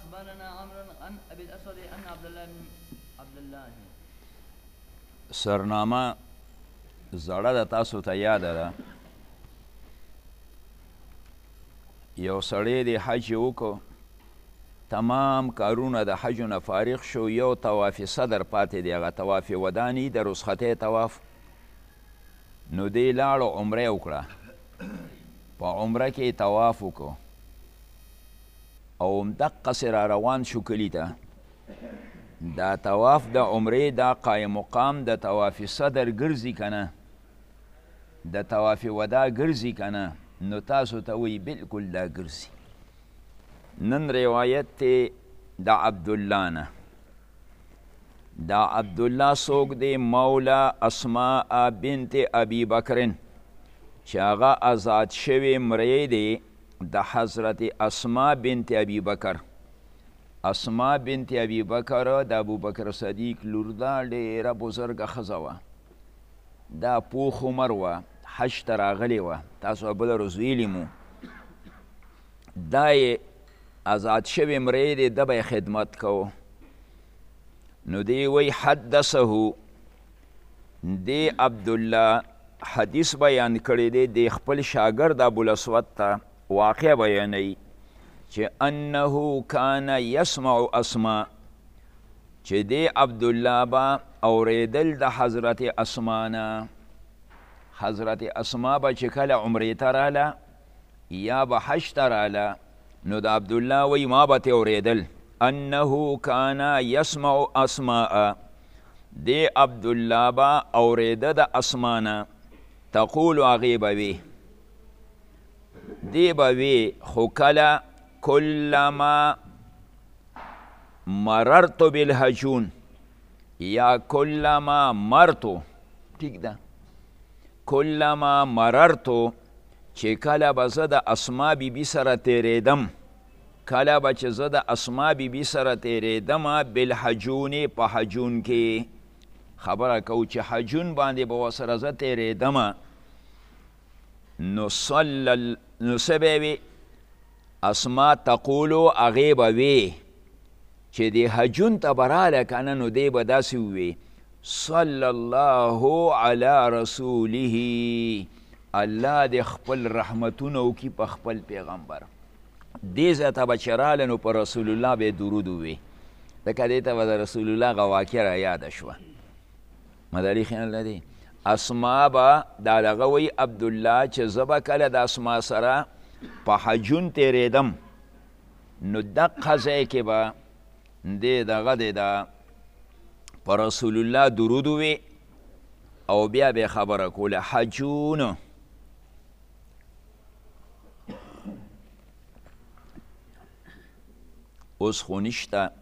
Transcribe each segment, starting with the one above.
اخبرنا عمرو عن ابي الاسود ان عبد الله سرنامه زړه د تاسو ته یاده ده یو سړی د حج وکړو تمام کارونه د حج نه فارغ شو یو طواف صدر پاتې دی هغه طواف وداني د رخصتۍ طواف نو دی لاړو عمره وکړه په عمره کې طواف وکړو او همدقسې را روان شو کلي ته دا طواف د عمرې دا قایم مقام د طواف صدر ګرځي که نه د طواف ودا ګرځي که نه نو تاسو ته وایي بلکل دا ګرځي نن روایت دی د عبدالله نه دا عبدالله څوک دی مولا اسماء بنت ابي بکرن چې هغه آزاد شوی مری دی د حضرت اسماء بنت ابي بکر اسماء بنت ابي بکر د ابو بکر صدیق لور دا ډېره بزرګه ښځه وه دا پوخ عمر وه حج ته راغلې وه تاسو بله ورځ ویلي مو دا یې آزاد شوی مری دی ده به خدمت کو نو دی وی حدثه دی عبدالله حدیث بیان کړی دی د خپل شاګرد ابوالاسود ته واقع بیانوي چې انه کان یسمع اسماء چې دی عبدالله به اوریدل د حضرت اسماء نه حضرت اسماء به چې کله عمرې ته راله یا به حج ته راله نو د عبدالله وی ما به ته اوریدل انه کان یسمع اسماء دی عبدالله به اوریده د اسماء نه تقول هغې به وي دی به وی خو کله کلما مررت بالحجون یا کلما مرتو ٹھیک ده کلما مررتو چې کله به زه د اسما بیبي سره تیریدم کله به چې زه د اسما بیبي سره تیریدم بالحجون په حجون کې خبره کو چې حجون باندې به ورسره زه تیریدم نو څه به وي اسما تقولو هغې به وي چې د حجون ته به راله که نه نو دی به داسې ووي صلی الله علی رسوله الله د خپل رحمتونه وکړي په خپل پیغمبر دې ځای ته به چې راله نو په رسول الله به درود ووي ځکه دې ته به د رسول الله هغه واقع را یاده شوه مداري خیال لري اسما به دا دغه وی عبدالله چې زه به کله د اسما سره په حجون تیریدم نو دقه ځای کې به دې دغه دی د په رسول الله درود ووي او بیا به خبره کوله حجون اوس خو نشته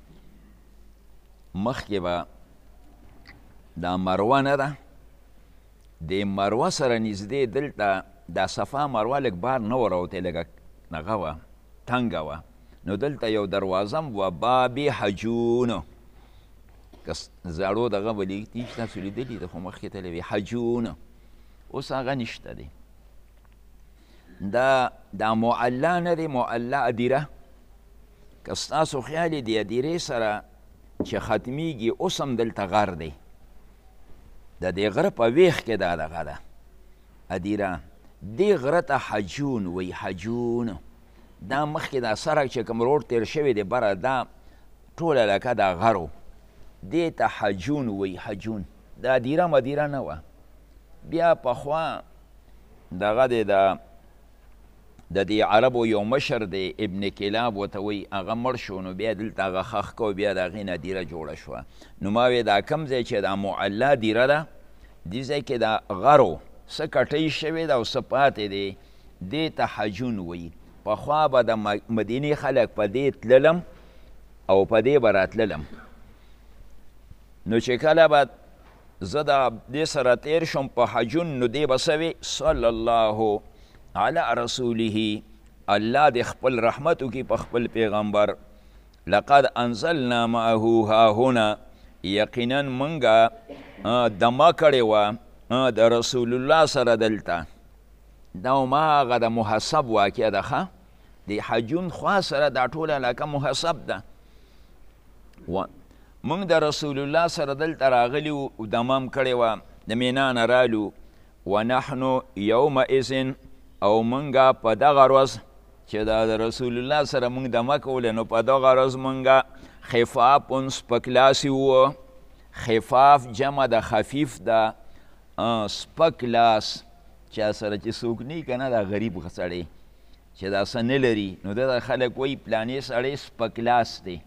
مخکې به دا مروه نه ده د مروه سره نږدې دلته دا صفا مروه لږ بار نه وراوتې لږه هغه وه تنګه وه نو دلته یو دروازه م وه باب حجون که زاړو دغه به لیکي چې تاسو لیدلي ده خو مخکې تللی وي حجون اوس هغه نشته دی دا معلا نه دی معلا ادیره که ستاسو خیال دی ادیرې سره چې ختمیږي اوس هم دلته غر دی د دې غره په ویښ کې دا دغه ده ادیره دې غره ته حجون وی حجون دا مخکې دا سرک چې کوم روډ تیر شوی دی بره دا ټوله لکه دا غرو دې ته حجون وی حجون دا ادیره مدیره نه وه بیا پخوا دغه دی د دې عربو یو مشر دی ابن کلاب ورته وایي هغه مړ شو نو بیا دلته هغه ښخ کو بیا د هغې نه دیره جوړه شوه نو ما وی دا کم ځای چې دا معلا دیره ده دې ځای کې دا غرو څه کټۍ شوې ده او څه پاتې دی دې ته حجون وایي پخوا به د مدینې خلک په دې تللم او په دې به راتللم نو چې کله به زه د دې سره تیر شم په حجون نو دې به څه وي صلی الله علی رسوله الله د خپل رحمت وکړي په خپل پیغمبر لقد انزلنا معه ها هنا یقینا موږ دمه کړې وه د رسول الله سره دلته دا ما هغه د محسب واقع ده ښه د د حجون خوا سره دا ټوله علاقه محسب ده. موږ د رسول الله سره دلته راغلي وو، دمام کړې وه، د مینا نه رالو. ونحنو یومئذ او موږ په دغه ورځ چې د رسول الله سره موږ دمه کوله، نو په دغه ورځ موږ خفاف سپکلاسي وو. خفاف جمع د خفیف ده، سپک لاس چا سره چې څوک نه که نه دا غریب سړی چې دا څه نه لري، نو دا خلک وایي پلانې سړی سپک لاس دی.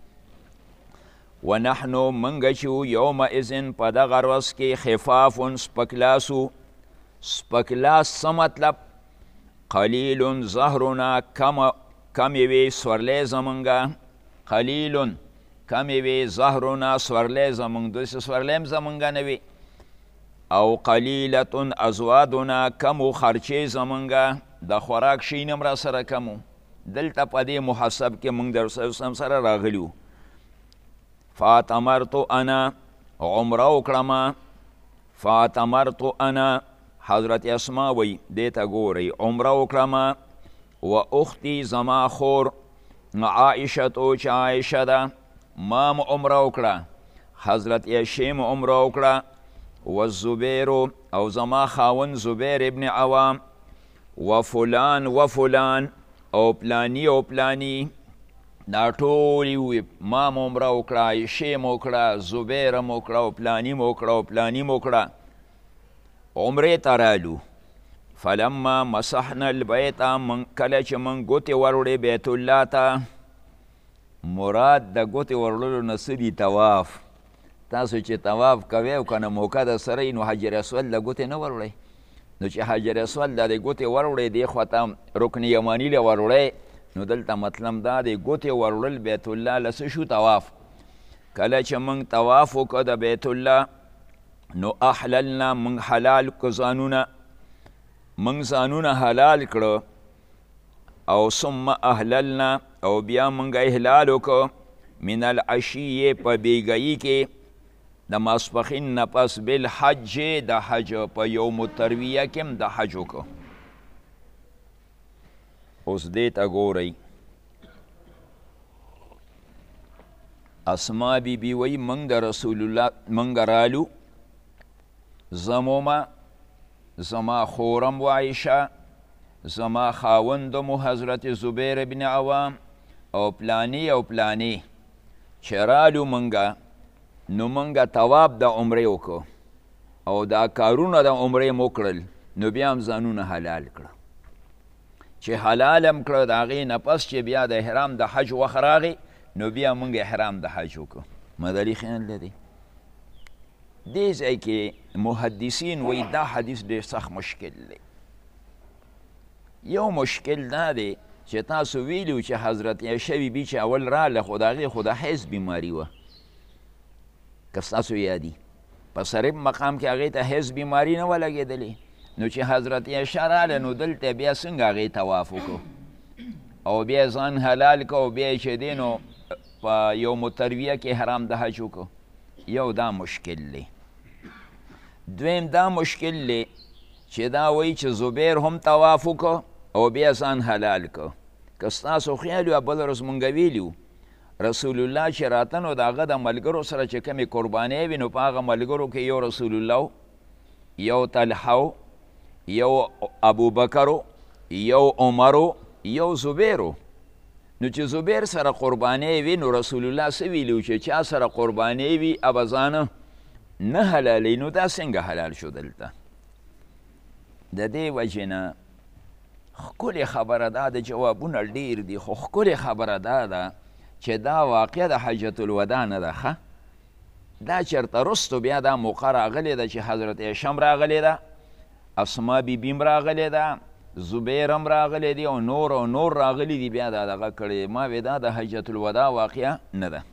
ونحنو منګه چې وو یومئذ په دغه ورځ کې خفاف سپکلاسو. سپکلاس څه مطلب؟ قلیل زهرنا کمې وې سورلی زمونږه. قلیل کمې وې زهرنا سورلی زمونږ، داسې سورلی هم زمونږه نه وي. او قلیلة ازوادنا کمو خرچې زمونږه، د خوراک شی هم را سره کمو. دلته په دې محسب کې موږ د رسول الله سره راغلي وو. فاتمرت انا عمره وکړم. فاتمرت انا حضرت اسما وی دیتا گوری عمره وکړم. و اختی زما خور عائشه تو چې عائشه ده ما م عمره وکړه. حضرت عائشه م عمره وکړه. و زبیر او زما خاون زبیر ابن عوام. و فلان و فلان او پلانی او پلانی، دا ټول وي ما م عمره وکړه، عایشه م وکړه، زبیر م وکړه او پلانی م وکړه او پلانی م وکړه. عمرې ته رالو. فلما مسحنا البیت، کله چې من ګوتې وروړې بیت الله ته. مراد د ګوتې وروړلو نه څه دي؟ طواف. تاسو چې طواف کوئ او که نه موقع د سره نو حجر اسود له ګوتې نه وروړئ. نو چې حجر اسود د ګوتې وروړئ دې خوا ته رکن یماني له وروړئ، نو دلته مطلب دا دی ګوتې وروړل بیت الله له څه شو؟ طواف. کله چې موږ طواف وکړو د بیت الله، نو احللنا موږ حلال کړو ځانونه. موږ ځانونه حلال کړو. او ثم احللنا او بیا موږ احلال وکړو من العشیې په بیګایي کې د ماسپښین نه پس بالحج د حج په یوم الترویه کې هم د حج وکړو. اوس دې ته ګورئ، اسما بیبي وایي موږ د رسول الله موږ رالو، زمومه زما خورم و عایشه، زما خاوندم و حضرت زبیر ابن عوام او پلانی او پلانی. چې رالو موږ، نو موږ طواف د عمرې وکړو او دا کارونه د عمرې مو کړل، نو بیا هم ځانونه حلال کړه. چې حلال هم کړه د هغې نه پس چې بیا د احرام د حج وخت راغی، نو بیا موږ احرام د حج وکړو. مداري خیال لري. دې ځای کې محدثین وایي دا حدیث ډېر سخت مشکل دی. یو مشکل دا دی چې تاسو ویلو چې حضرت عایشه بیبي چې اول راله خو د هغې خو د حیض بیماري وه، که ستاسو یادي په صریب مقام کې هغې ته حیض بیماري نه وه لګېدلې. نو چې حضرت عایشه راله، نو دلته بیا څنګه هغې طواف وکړو او بیا ځان حلال کړو او بیا یې چې دی نو په یوم الترویه کې حرام د حج وکړو. یو دا مشکل دی. دویم دا مشکل دی چې دا وایي چې زبیر هم طواف وکړو او بیا ځان حلال کړو. که ستاسو خیال وي بله ورځ مونږ ویلي وو رسول الله چې راته نو د هغه د ملګرو سره چې کومې قربانۍ وي، نو په هغه ملګرو کې یو رسول الله، یو طلحه، یو ابوبکر، یو عمر، یو زبیرو. نو چې زبیر سره قربانۍ وي، نو رسول الله څه ویلي چې چا سره قربانۍ وي ابه ځانه نه حلالوي. نو دا څنګه حلال شو دلته؟ د دې وجې نه ښکلې خبره دا ده، جوابونه ډېر دي، خو ښکلې خبره دا ده چې دا واقع د حجة الوداع نه ده. ښه دا چېرته رستو بیا دا موقع راغلې ده چې حضرت عایشه هم راغلې ده، اسما بیبي هم راغلې ده، زبیر هم راغلی دی او نور راغلی دی، بیا دا دغه کړی. ما وی دا د حجة الوداع واقعه نه ده.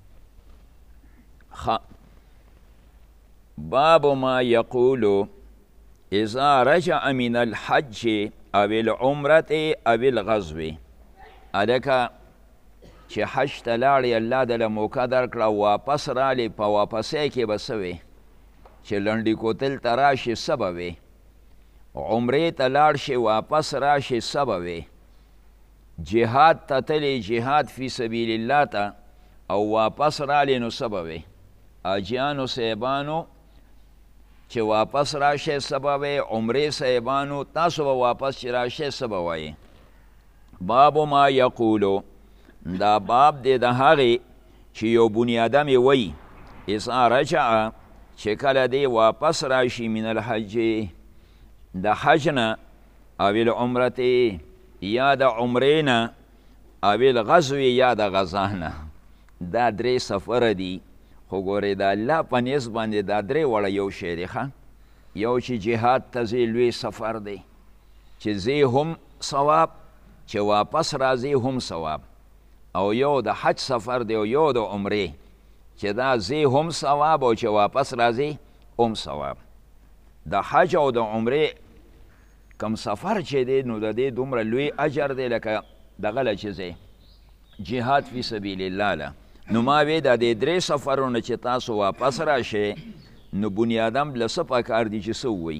باب ما یقول اذا رجع من الحج او العمرة او الغزو. الکه چې حج ته لاړې الله دله موقع درکړه، واپس رالی، په واپسی کې به څه وی چې لنډي کوتل ته راشي څه به وی، عمرې ته لاړ شي واپس راشي څه به وی. جهاد ته تلې جهاد فی سبیل الله ته او واپس رالی نو څه به وی حاجیانو صاحبانو چې واپس راشئ څه به وی عمرې صاحبانو تاسو به واپس چې راشئ څه به وایې باب ما یقولو دا باب دی د هغې چې یو بنیادم یې وی اذا رجع چې کله دی واپس راشي من الحج د حج نه او العمرتې یا د عمرې نه او الغزو یا د غزا نه دا درې سفره دي خو ګورې د الله په نیز باندې دا درې وړه یو شی دی ښه یو چې جهاد ته ځې لوی سفر دی چې ځې هم ثواب چې واپس راځې هم ثواب او یو د حج سفر دی او یو د عمرې چې دا ځې هم ثواب او چې واپس راځې هم ثواب د حج او د عمرې کم سفر چې دی نو د دې دومره لوی اجر دی لکه دغه له چې ځې جهاد فی سبیل الله له نو ما وی د دې درې سفرونه چې تاسو واپس راشئ نو بنیادم له څه پکار دي چې څه ووایي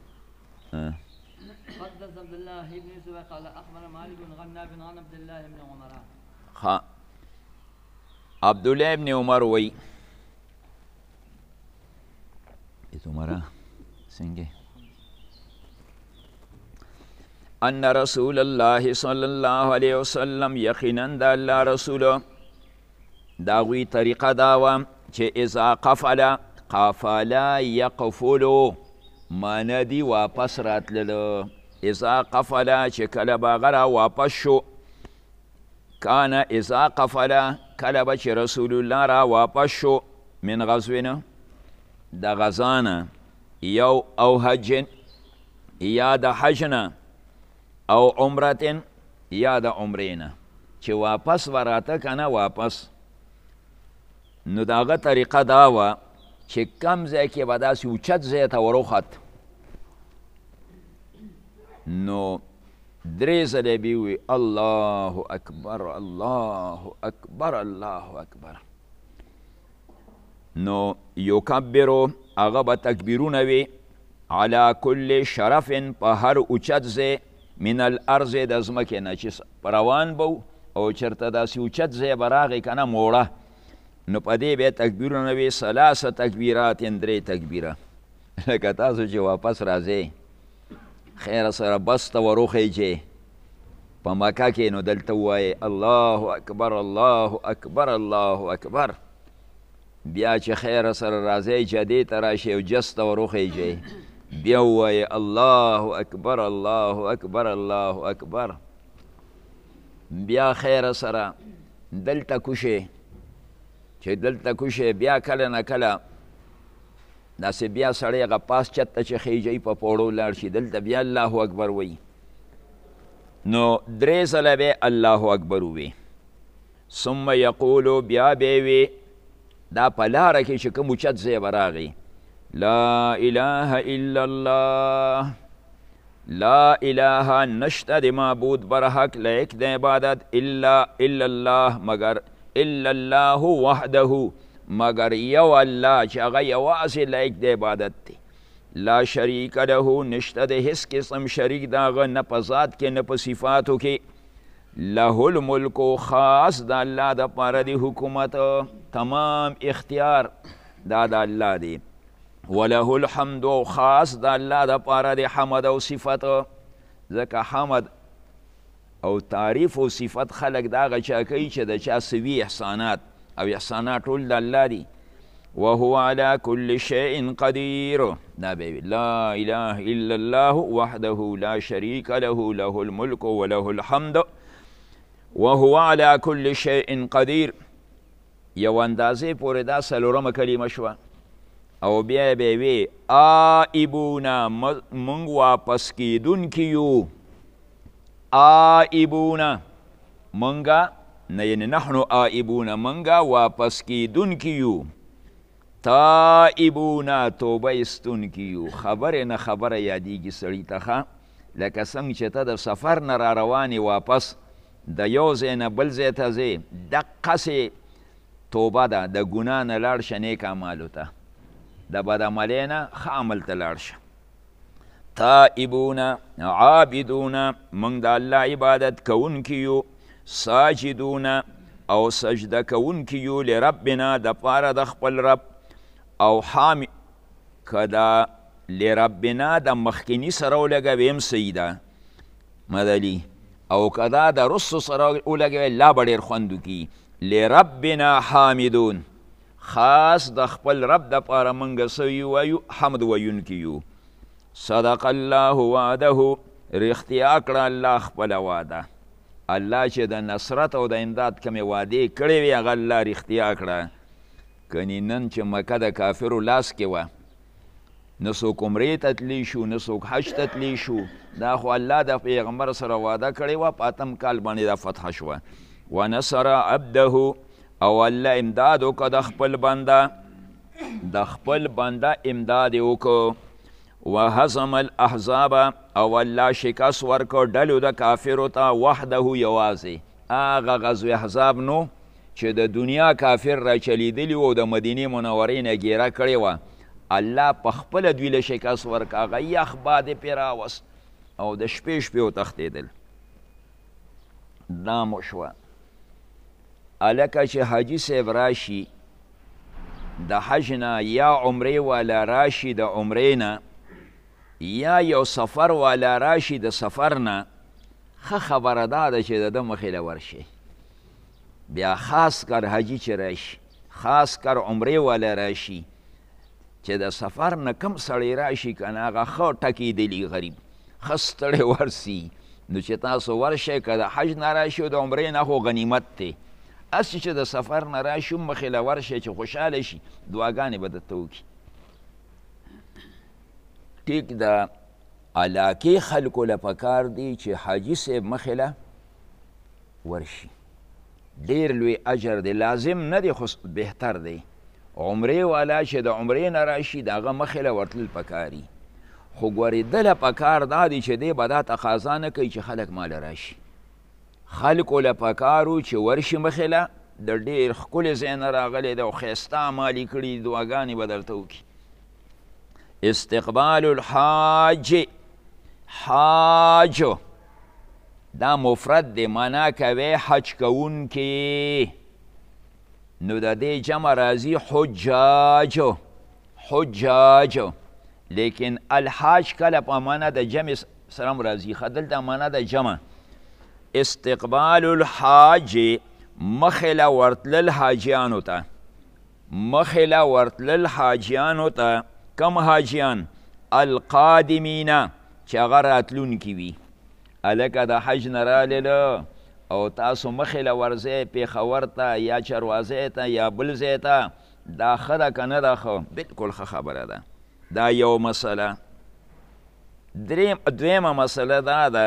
حدث عبد الله بن يوسف قال اخبر مالك بن غنى بن عبد الله بن عمر ها عبد الله بن عمر وی عمره څنګه ان رسول الله صلی الله علیه وسلم یقینا د الله رسول دا غوی طریقه دا و چې اذا قفل یقفلو معنی دی واپس راتللو اذا قفل چې کله به هغه را واپس شو کانه اذا قفل کله به چې رسول الله را واپس شو من غزوینه د غزانه یو او حج یا د حجنه او عمرتن یا د عمرینه چې واپس وراته کنه واپس نو د هغه طریقه دا وه چې کم ځای کې به داسې اوچت ځای ته وروخت نو درې ځلې به وي الله اکبر الله اکبر الله اکبر نو یکبرو هغه به تکبیرونه وي علی کل شرف په هر اوچت ځای من الارض د ځمکې نه چې روان به او چېرته داسې اوچت ځای به راغی که نه موړه نو په دې بیا تکبیرونه وي ثلاثه تکبیرات درې تکبیره لکه تاسو چې واپس راځئ خیر سره بس ته وروخیجئ په مکه کې نو دلته ووایئ الله اکبر الله اکبر الله اکبر بیا چې خیر سره راځئ جدې ته راشئ او جس ته وروخیجئ بیا ووایئ الله اکبر الله اکبر الله اکبر بیا خیر سره دلته کوشئ چې دلته کوشئ بیا کله نه کله داسې بیا سړی هغه پاس چت ته چې خیجئ په پوړو لاړ شي دلته بیا الله اکبر وایي نو درې ځله به الله اکبر ووایي ثم یقولو بیا به وي دا په لاره کې چې کوم اوچت ځای به راغی لا اله الا الله لا اله نشته د معبود بر حق لایق د عبادت الا الله مگر الا الله وحده مگر یو الله چې هغه یوازې لایق د عبادت دی لا شریک له نشته د هیڅ قسم شریک د هغه نه په ذات کې نه په صفاتو کې له الملک خاص د الله دپاره د حکومت تمام اختیار دا د الله دی وله الحمد خاص د الله دپاره د حمد او صفت ځکه حمد او تعریف او صفت خلق دا هغه چا کوي چې د چا سوي احسانات او احسانات ټول د الله دي وهو على كل شيء قدير دا به لا اله الا الله وحده لا شريك له له الملك وله الحمد وهو على كل شيء قدير یو اندازې پورې دا څلورمه کلمه شوه او بیا به وی آئبونا منگ واپس کیدونکي یو آئبونا منگا نه یعنی نحنو آئبونا منگا واپس کیدونکي یو تائبونا توبه استونکي یو خبر نه خبره یادیږي سړي ته لکه څنګه چې ته د سفر نه را روانې واپس د یو ځای نه بل ځای ته ځې دقسې توبه ده د ګناه نه لاړ شه نیک اعمالو ته د بد عملۍ نه ښه عمل ته لاړ شه تائبون عابدون موږ د الله عبادت کوونکي یو ساجدون او سجده کوونکي یو لربنا د پاره د خپل رب او حامی کدا لربنا د مخکینی سره ولګویم سیده مدلی او کدا د رسو سره ولګوي لا به ډېر خوند وکړي لربنا حامدون خاص د خپل رب د پاره موږ سوي وایو حمد ویونکي یو صدق الله وعده رښتیا کړه الله خپله وعده الله چې د نصرت او د امداد کمې وعدې کړې وي هغه الله رښتیا کړه کنې نن چې مکه د کافرو لاس کې وه نه څوک عمرې ته تللی شو نه څوک حج ته تللی شو دا خو الله د پیغمبر سره وعده کړې وه په اتم کال باندې دا فتح شوه ونصر عبده او الله امداد وکړه د خپل بنده امداد یې وکړو وهزم الاحزاب او الله شکست ورکړ ډلو د کافرو ته وحده یوازې هغه غزوې احزاب نو چې د دنیا کافر راچلیدلي و او د مدینې منورې نه ګیره کړې وه الله په خپله دوی له شکست ورکړه هغه یخ باد یې پرې راوست او د شپې وتښتېدل دا مو شوه هلکه چې حاجي صاحب راشي د حج نه یا عمرې والا راشي د عمرې نه یا یو سفر والا راشي د سفر نه ښه خبره دا ده چې د ده مخې له ورشي بیا خاص کر حاجي چې راشي خاص کر عمرې والا راشي چې د سفر نه کم سړی راشي که نه هغه ښه ټکېدلي غریب ښه ستړی ورسي نو چې تاسو ورشئ که د حج نه راشي او د عمرې نه خو غنیمت دی هسې چې د سفر نه راشي مخې له ورشئ چې خوشحاله شي دعاګانې به درته وکړي ټیک د علاقې خلکو له پکار دی چې حاجي صاحب مخې له ورشي ډېر لوی اجر دی لازم نه دی خو بهتر دی عمرې والا چې د عمرې نه راشي د هغه مخې له ورتلل پکاري خو ګورې دله پکار دا دی چې دی به دا تقاضا نه کوي چې خلک ماله راشي خلکو له پکارو چې ورشي مخې له د ډېر ښکلې ځای نه راغلی دی او ښایسته اعمال یې کړي دعاګانې به درته وکړي استقبال الحاج حاج دا مفرد دی معنا کوي حج کوونکي نو د دې جمع راځي حجاج لیکن الحاج کله په معنا د جمع سره هم راځي ښه دلته معنا د جمع استقبال الحاج مخې له ورتلل حاجیانو ته کم حاجیان القادمین چې هغه راتلونکي وي هلکه د حج نه رالله او تاسو مخې له ورځئ پېښور ته یا چروازۍ ته یا بل ځای ته دا ښه ده که نه ده ښه بلکل ښه خبره ده دا یو مسله دویمه مسله دا ده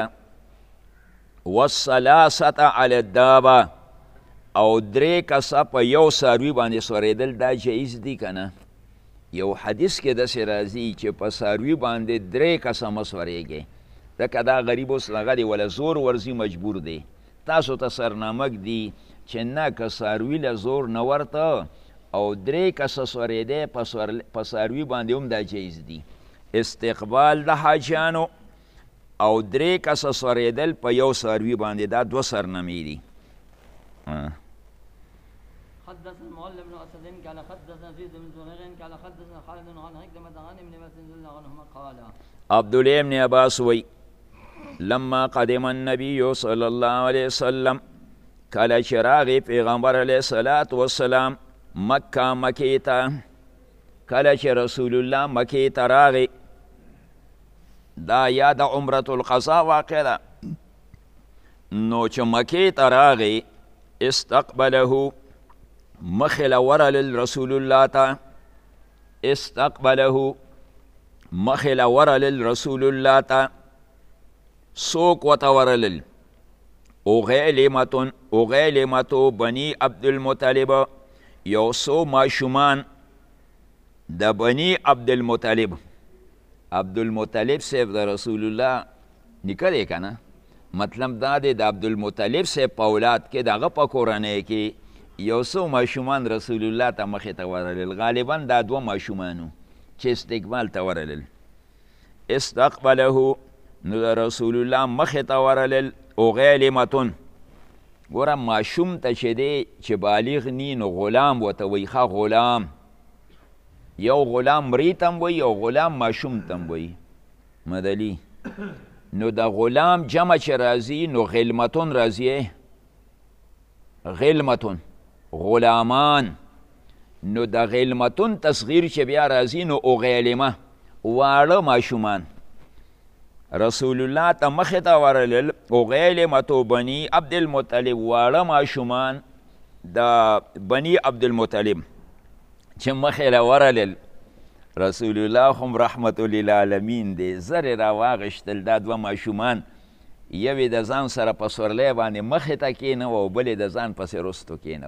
والثلاثة علی الدابه او درې کسه په یو څاروي باندې سورېدل دا جایز دي که نه یو حدیث کې داسې راځي چې په څاروي باندې درې کسه مه سورېږئ ځکه دا غریب اوس هغه دی وله زور ورځي مجبور دی تاسو ته سرنامک دی چې نه که څاروي له زور نه ورته او درې کسه سورېدی په څاروي باندې هم دا جایز دي استقبال د حاجیانو او درې کسه سورېدل په یو څاروي باندې دا دوه سرنامې دي حدثنا معل بن اسد قال حدثنا زيد بن زريع قال حدثنا خالد عن عكرمة عن ابن مسعود رضي الله عنهما قال عبد الله بن عباس وی لما قدم النبي صلى الله عليه وسلم کله چې راغی پیغمبر علیه الصلاة والسلام مکې ته کله چې رسول الله مکې ته راغی دا یا د عمرة القضا واقع ده نو چې مکې ته راغی استقبله مخې له ورلل رسول الله ته استقبله مخې له ورلل رسول الله ته څوک ورته ورلل اغیلمتو بني عبدالمطلب یو څو ماشومان د بني عبدالمطلب عبدالمطلب صاحب د رسول الله نیکه دی که نه مطلب دا دی د عبدالمطلب صاحب په اولاد کې د هغه په کورنۍ کې یو څو ماشومان رسول الله ته مخې ته ورلل غالبا دا دوه ماشومانو چې استقبال ته ورلل استقبله نو د رسول الله مخې ته ورلل اغیلمتون ګوره ماشوم ته چې دی چې بالغ نی نو غلام ورته وایي ښه غلام یو غلام مرې ته هم وایي او غلام ماشوم ته هم وایي مدلي نو د غلام جمع چې راځي نو غلمتون راځي غلمتون غلامان نو د غلمتون تصغیر چې بیا راځي نو اغیلمه واړه ماشومان رسول الله ته مخې ته ورلل اغیلمتو بني عبدالمطلب واړه ماشومان د بني عبدالمطلب چې مخې له ورلل رسول الله هم رحمت للعالمین دی زر را واغشتل دا دوه ماشومان یوې د ځان سره په سورلی باندې مخې ته کېنو او بلې د ځان پسې رستو کېنو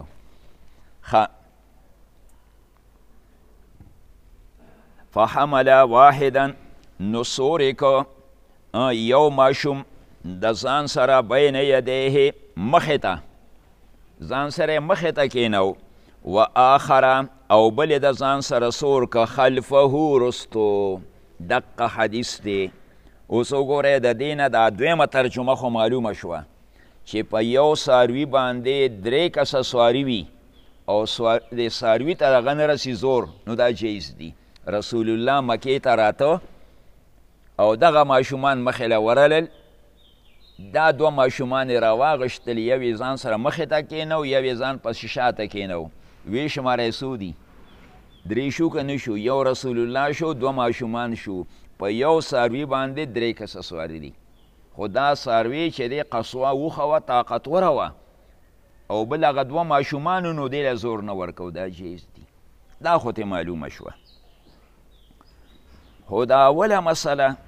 فحمل واحدا نو سورې که یو ماشوم د ځان سره بین یدیه مخې ته ځان سره مخې ته کېنو و آخره او بل د ځان سره سور که خلفه رستو دقه حدیث دی اوس وګورئ د دې نه دا دویمه ترجمه خو معلومه شوه چې په یو څاروي باندې 3 کسه سواري وي او د څاروي ته دغه نه رسي زور نو دا جایز دی رسول الله مکې ته راته او دغه ماشومان مخې له ورلل دا دوه ماشومان یې راواغشتل یو یې ځان سره مخې ته کېنو یو یې ځان پسې شاته کېنو وی شماره څو دي 3 شو که نه شو یو رسول الله شو دوه ماشومان شو په یو څاروي باندې 3 کسه سواري دي خو دا څاروي چې دی قصوه وخه وه طاقتوره وه او بل هغه دوه ماشومانو نو دې له زور نه ورکو دا جایز دي دا خو ته معلومه شوه خو دا اوله مسله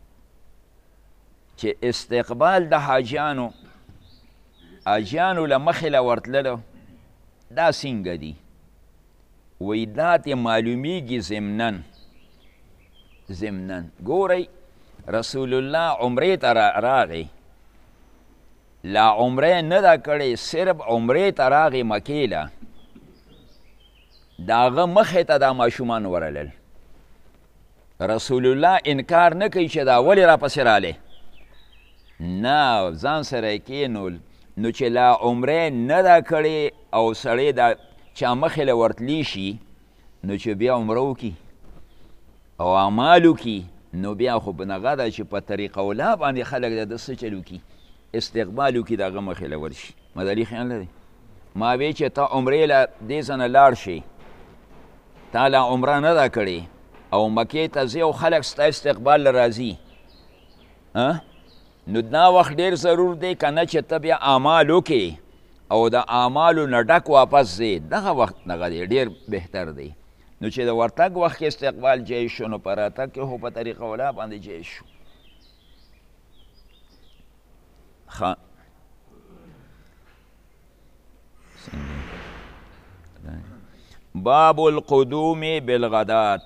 چې استقبال د حاجیانو له مخې له ورتللو دا څنګه دي وی دا ته معلومیږي ضمناً ګورئ رسول الله عمرې ته راغی لا عمرې نه ده کړې صرف عمرې ته راغی مکې له د هغه مخې ته دا ماشومان ورلل رسول الله انکار نه کوي چې دا ولې راپسې رالی نه ځان سره یې کېنول نو چې لا عمرې نه ده کړې او سړی دا چا مخې له ورتلی شي نو چې بیا عمره وکړي او اعمال وکړي نو بیا خو نغه ده چې په طریقه اوله باندې خلک د ده څه چل وکړي استقبال وکړي د هغه مخې له ورشي مدلي خیال لري ما وی چې ته عمرې له دې څه نه لاړ شي تا لا عمره نه ده کړې او مکې ته ځې او خلک ستا استقبال له راځي نو دا وخت ډېر ضرور دی که نه چې ته بیا اعمال وکړې او د اعمالو نه ډک واپس ځې دغه وخت دغه دی ډېر بهتر دی نو چې د ورتګ وخت کې استقبال جایز شو نو په راتګ کې خو په طریقه اوله باندې جایز شو باب القدوم بالغدات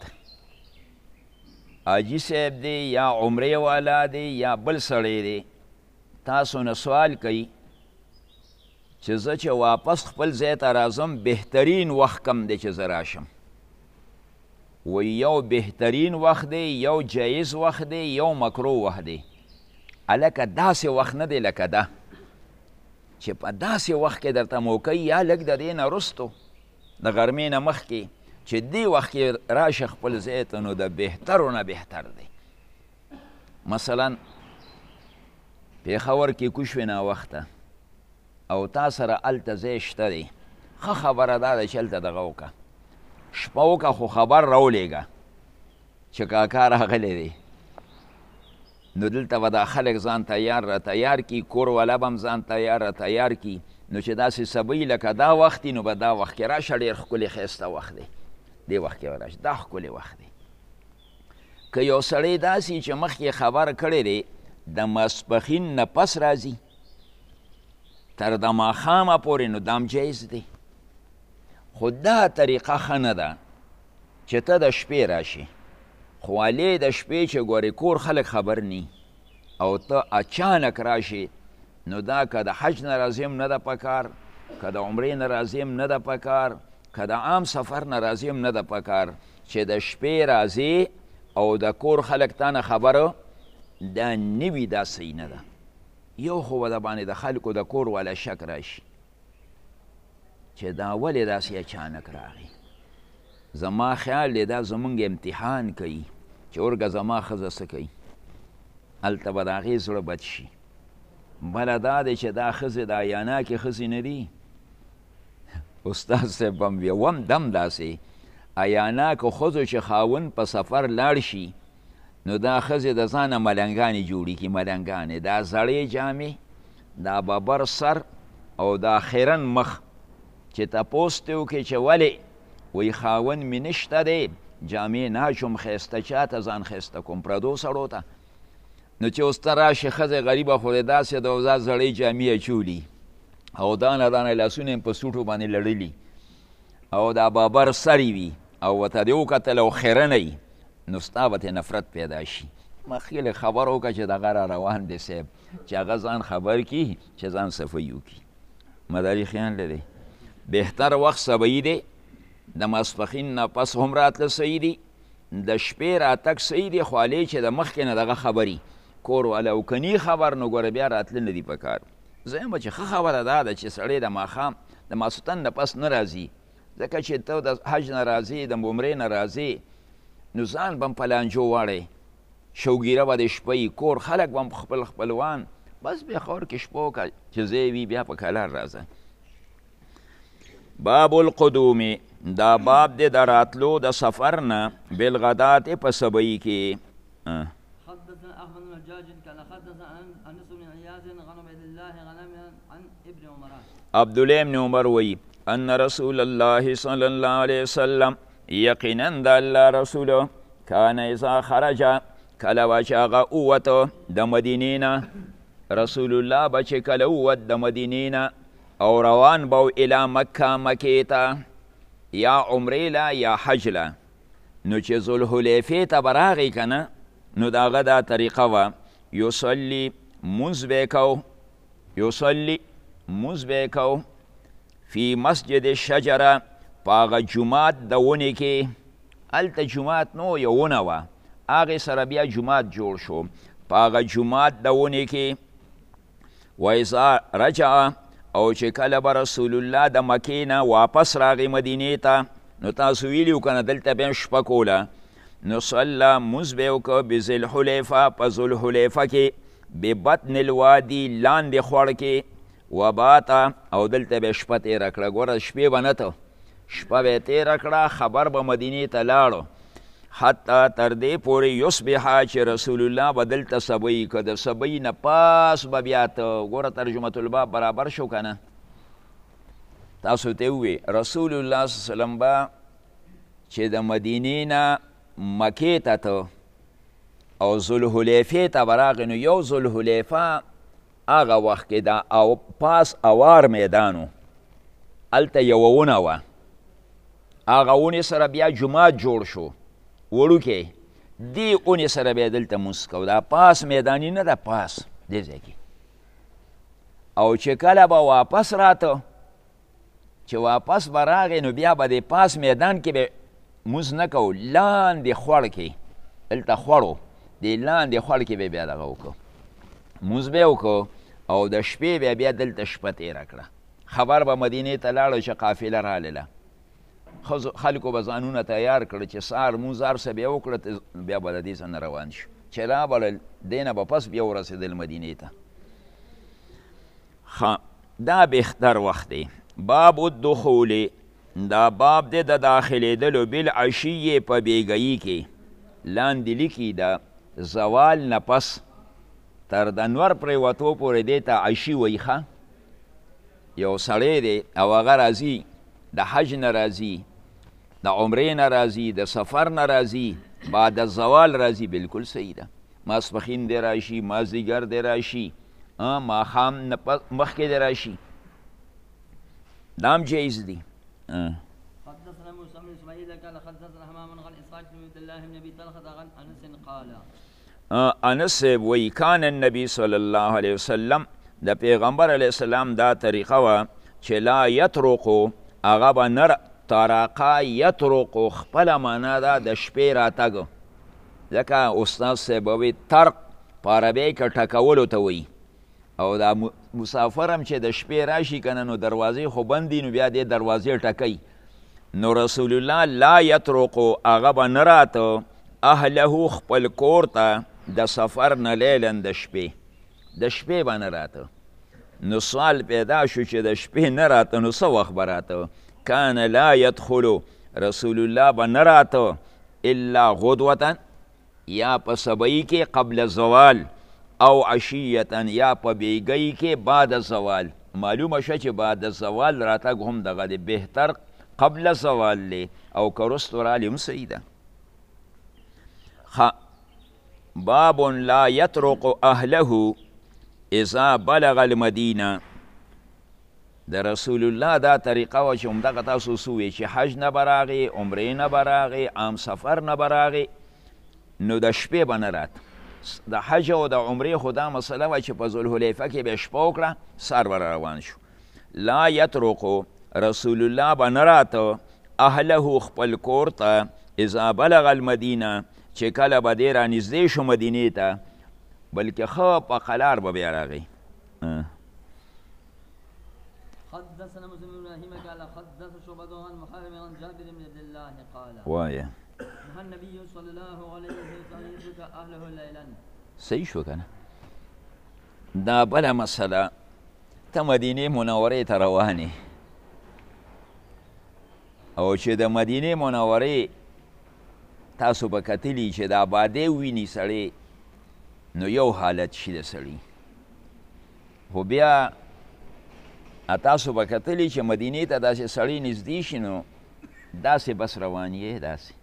حاجي صاحب دی یا عمرې والا دی یا بل سړی دی تاسو نه سوال کوي چې زه چې واپس خپل ځای ته راځم بهترین وخت کم دی چې زه راشم و یو بهترین وخت دی یو جایز وخت دی یو مکرو وخت دی هلکه داسې وخت نه دی لکه ده چې په داسې وخت کې درته موقع یا لږ د دې نه وروستو د غرمې نه مخکې چې دې وخت کې راشه خپل ځای ته نو د بهترو نه بهتر دی مثلا پېښور کې کوشوې ناوخته او تا سره هلته ځای شته دی ښه خبره دا ده چې هلته دغه وکړه شپه وکړه خو خبر راولېږه چې کاکا راغلی دی نو دلته به دا خلک ځان تیار کی کور والا به هم ځان تیار کی نو چې داسې سبی لکه دا وخت نو به دا وخت کې راشه ډېر ښکلې ښایسته وخت دی دې وخت کې به راشه دا ښکلې وخت دی که یو سړی داسې چې مخکې خبر کړی دی د ماسپښین نه پس راځي تر د ماښامه پورې نو دام جایز دی خو دا طریقه ښه نه ده چې ته د شپې راشي خو علې د شپې چې ګورې کور خلک خبر نی او ته اچانک راشي نو دا که د حج نه راځي هم نه ده پکار که د عمرې نه راځي هم نه ده پکار که د عام سفر نه راځي هم نه ده پکار چې د شپې راځي او د کور خلک تا نه خبره دا نه وي دا صحیح نه ده. یو خو به د باندې د خلکو د کور والا شک راشي چې دا ولې داسې اچانک راغی. زما خیال دی دا زمونږ امتحان کوي چې ورګه زما ښځه څه کوي، هلته به د هغې زړه بد شي. بله دا دی چې دا ښځې د عیاناکې ښځې نه دي. استاد صاحب به هم یوم دم داسې عیاناکو ښځو چې خاوند په سفر لاړ شي نو دا ښځې د ځانه ملنګانې جوړې کړي. ملنګانې دا زړې جامې، دا ببر سر او دا خیرن مخ چې تپوس ته وکړي چې ولې وی خاوند مې نشته دی، جامې ناچوم ښایسته چا ته ځان ښایسته کوم پردو سړو ته. نو چې اوس ته راشي ښځې غریبه خو دې داسې د اوزا زړې جامې اچولي او دانه دانه لاسونه یې په سوټو باندې لړلي او دا بابر سری وي او ورته دې وکتل او خیرنی، نو ستا به ترې نفرت پیدا شي. مخکې خبر وکړه چې دغه را روان دی صاحب چې هغه ځان خبر کړي چې ځان صفایي وکړي. مداري خیال لري بهتر وخت سبعی دی، د ماسپښین نه پس هم راتله صحیح دي، د شپې راتګ صحیح دی، خو هلې چې د مخکې نه دغه خبري کور والا او کني خبر نو ګوره بیا راتله نه دي په کار. زه یم چې ښه خبره دا ده چې سړی د ماښام د ماسوتن نه پس نه راځي، ځکه چې ته د حج نه راځې د عمرې نه راځې نو ځان به هم په لانجو واړی، شوګیره به د شپه کور خلک به هم خپل خپلوان، بس بیا خور کې شپه وکړه چې زه وي بیا په کلار راځه. باب القدوم، دا باب دی د راتلو د سفر نه بالغدات په سبعی کې. حدثنا احمد بن حجاج قال حدثنا انس بن عياض عن عبد الله عن ابن عمر عبدالله بن عمر وی ان رسول الله صلی الله علیه وسلم یقینا د الله رسول کان اذا خرج کله به چې هغه اووته د مدینې نه، رسول الله به چې کله اووت د مدینې نه او روان به الی مکه مکې ته یا عمرې له یا حج له، نو چې ذوالحلیفې ته به راغی که نه نو د هغه دا طریقه وه یصلي مونځ به یې کو، یصلي مونځ به یې کو فی مسجد الشجره په هغه جومات د ونې کې، هلته جومات نو یو ونه وه هغې سره بیا جومات جوړ شو په هغه جومات د ونې کې. و اذا رجع او چې کله به رسول الله د مکې نه واپس راغی مدینې ته، نو تاسو ویلي وو که نه دلته بیا شپه کوله، نو صلی مونځ به یې وکړه بذوالحلیفه په ذوالحلیفه کې ببطن الوادي لاندې خوړ کې وباته او دلته به شپه تېره کړه. ګوره شپې به نه ته شپه به یې تېره کړه، خبر به مدینې ته لاړو حتی تر دې پورې یصبح چې رسول الله به دلته سبعی که د سبعی نه پاس به بیا ته ګوره ترجمة الباب برابر شو که نه. تاسو ته ووی رسول الله صلی الله علیه وسلم به چې د مدینې نه مکې ته ته او ذوالحلیفې ته به راغی، نو یو ذوالحلیفه هغه وخت کې دا او پاس اوار میدانو هلته یوه ونه وه، هغه ونې سره بیا جومات جوړ شو وړوکی، دې اونې سره بیا دلته مونځ کو، دا پاس میدانی نه ده پاس دې ځای کې. او چې کله به واپس راته چې واپس به راغی نو بیا به د پاس میدان کې به مونځ نه کو، لاندې خوړ کې دلته خوړو دې لاندې خوړ کې به بیا دغه وکړو مونځ به یې وکړو او د شپې بیا دلته شپه تېره کړه. خبر به مدینې ته لاړو چې قافله رالله، خلکو به ځانونه تیار کړه چې سهار مونځ هر څه بیا وکړه بیا به د دې څه نه روان شو چې رابلل دې نه به پس بیا ورسېدل مدینې ته. دا بهتر وخت دی. باب الدخول، دا باب دی د داخلېدلو بالعشیې په بیګیي کې، لاندې لیکي د زوال نه پس تر د نور پرېوتو پورې دې ته عشي وایي. ښه یو سړی دی او هغه راځي د حج نه راځي، د عمرې نه راځي، د سفر نه راځي، بعد الزوال راځي، بالکل صحیح ده. ماسپښین دی راشي، مازدیګر دی راشي، ماښام نه مخکې دی راشي، دا هم جایز دي. حدثنا موسى بن اسماعيل قال حدثنا همام عن اسحاق بن عبد الله بن ابي طلحه عن انس قال انس وی کان النبی صلی الله علیه وسلم، د پیغمبر علیه السلام دا طریقه وه چې لا یطرقو، هغه به نه طرقه یطرقو خپله معنا ده د شپې راتګ، ځکه استاد صاحب وایي طرق په عربی کې ټکولو ته وایي او دا مسافر هم چې د شپې راشي که نه نو دروازې خو بند نو بیا دې دروازې ټکوي نو رسول الله لا یطرقو هغه به نه راته اهله خپل کور ته د سفر نه لیلن د شپې به نه راته نو سوال پیدا شو چې د شپې نه راته نو څه وخت به راته کان لا یدخلو رسول الله به نه راته الا غدوة یا په سبعی کې قبل زوال او عشیتا یا په بیګی کې بعد زوال معلومه شوه چې بعد زوال راتګ هم دغه دی بهتر قبل زوال لی او که رستو رالی هم صحیح ده باب لا یطرق اهله اذا بلغ المدینه د رسول الله دا طریقه و چې همدغه تاسو سوی چې حج نه به راغی عمرې نه به راغی عام سفر نه به راغی نو د شپې به نه راته د حج او د عمرې خو دا مسله وه چې په ذوالحلیفه کې به شپه وکړه سهار به روان شو لا یطرقو رسول الله به نه راته اهله خپل کور ته اذا بلغ المدینه چې کله به دی رانږدې شو مدینې ته بلکې ښه په قلار به بیا راغی حدثنا مسلم بن ابراهيم قال حدث شعبة عن محارب عن جابر بن عبد الله قال وایه نهى النبي صلى الله عليه وسلم يترك اهله ليلا صحیح شو کنه دا بله مسله ته مدینې منورې ته روانې او چې د مدینې منورې تاسو به کتلي چې د آبادۍ ویني سړی نو یو حالت شي د سړي خو بیا تاسو به کتلي چې مدینې ته داسې سړی نږدې شي نو داسې بس روان یې داسې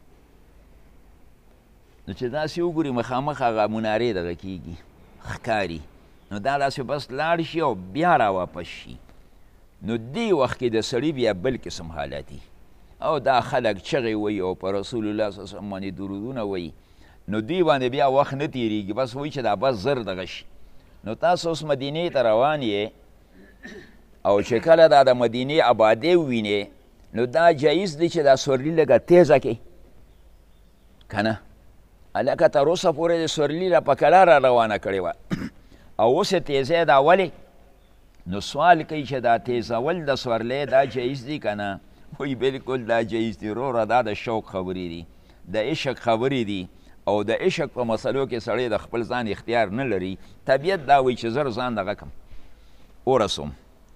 نو چې داسې وګوري مخامخ هغه منارې دغه کېږي ښکاري نو دا داسې بس لاړ شي او بیا راواپس شي نو دې وخت کې د سړي بیا بل قسم حالتي او دا خلک چغې وایي او په رسول الله صلی الله علیه وسلم باندې درودونه وایي نو دوی باندې بیا وخت نه تېرېږي بس وایي چې دا بس زر دغه شي نو تاسو اوس مدینې ته روان یې او چې کله دا د مدینې آبادۍ ووینې نو دا جایز دی چې دا سورلي لږه تیزه کړي که نه هلکه تر اوسه پورې د سورلي را په کلاره روانه کړې وه او اوس یې تیزی دا ولې نو سوال کوي چې دا تیزول د سورلی دا جایز دی که نه وایي بلکل دا جایز دی وروره دا د شوق خبرې دي د عشق خبرې دي او د عشق په مسلو کې سړی د خپل ځان اختیار نه لري طبیعت دا وایي چې زر ځان دغه کم ورسوم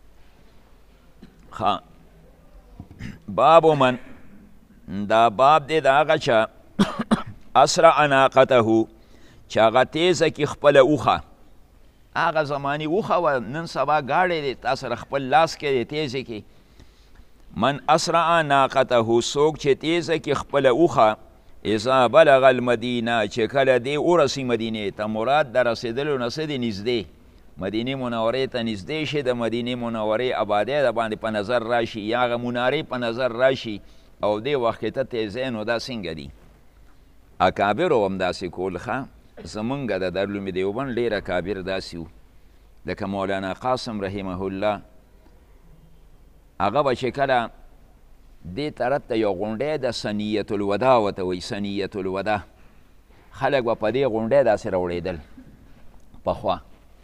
باب من دا باب دی د هغه چا اسرع ناقته چې هغه تیزه کې خپله اوښه هغه زماني اوښه وه نن سبا ګاډی دی تا سره خپل لاس کې دی تیزې کې من اسرع ناقته څوک چې تیزه کې خپله اوښه اذا بلغ المدینه چې کله دی ورسي مدینې ته مراد د رسېدلو نه څه دی نږدې مدینې منورې ته نږدې شي د مدینې منورې آبادۍ د باندې په نظر راشي یا هغه منارې په نظر راشي او دې وخت کې ته تیزی نو دا څنګه دي اکابرو هم داسې کول ښه زمونږ د دارالعلوم دیوبند ډېر اکابر داسې وو لکه مولانا قاسم رحمه الله هغه به چې کله دې طرف ته یو غونډی د سنیت الوداع ورته وایي سنیت الوداع خلک به په دې غونډی داسې راوړېدل پخوا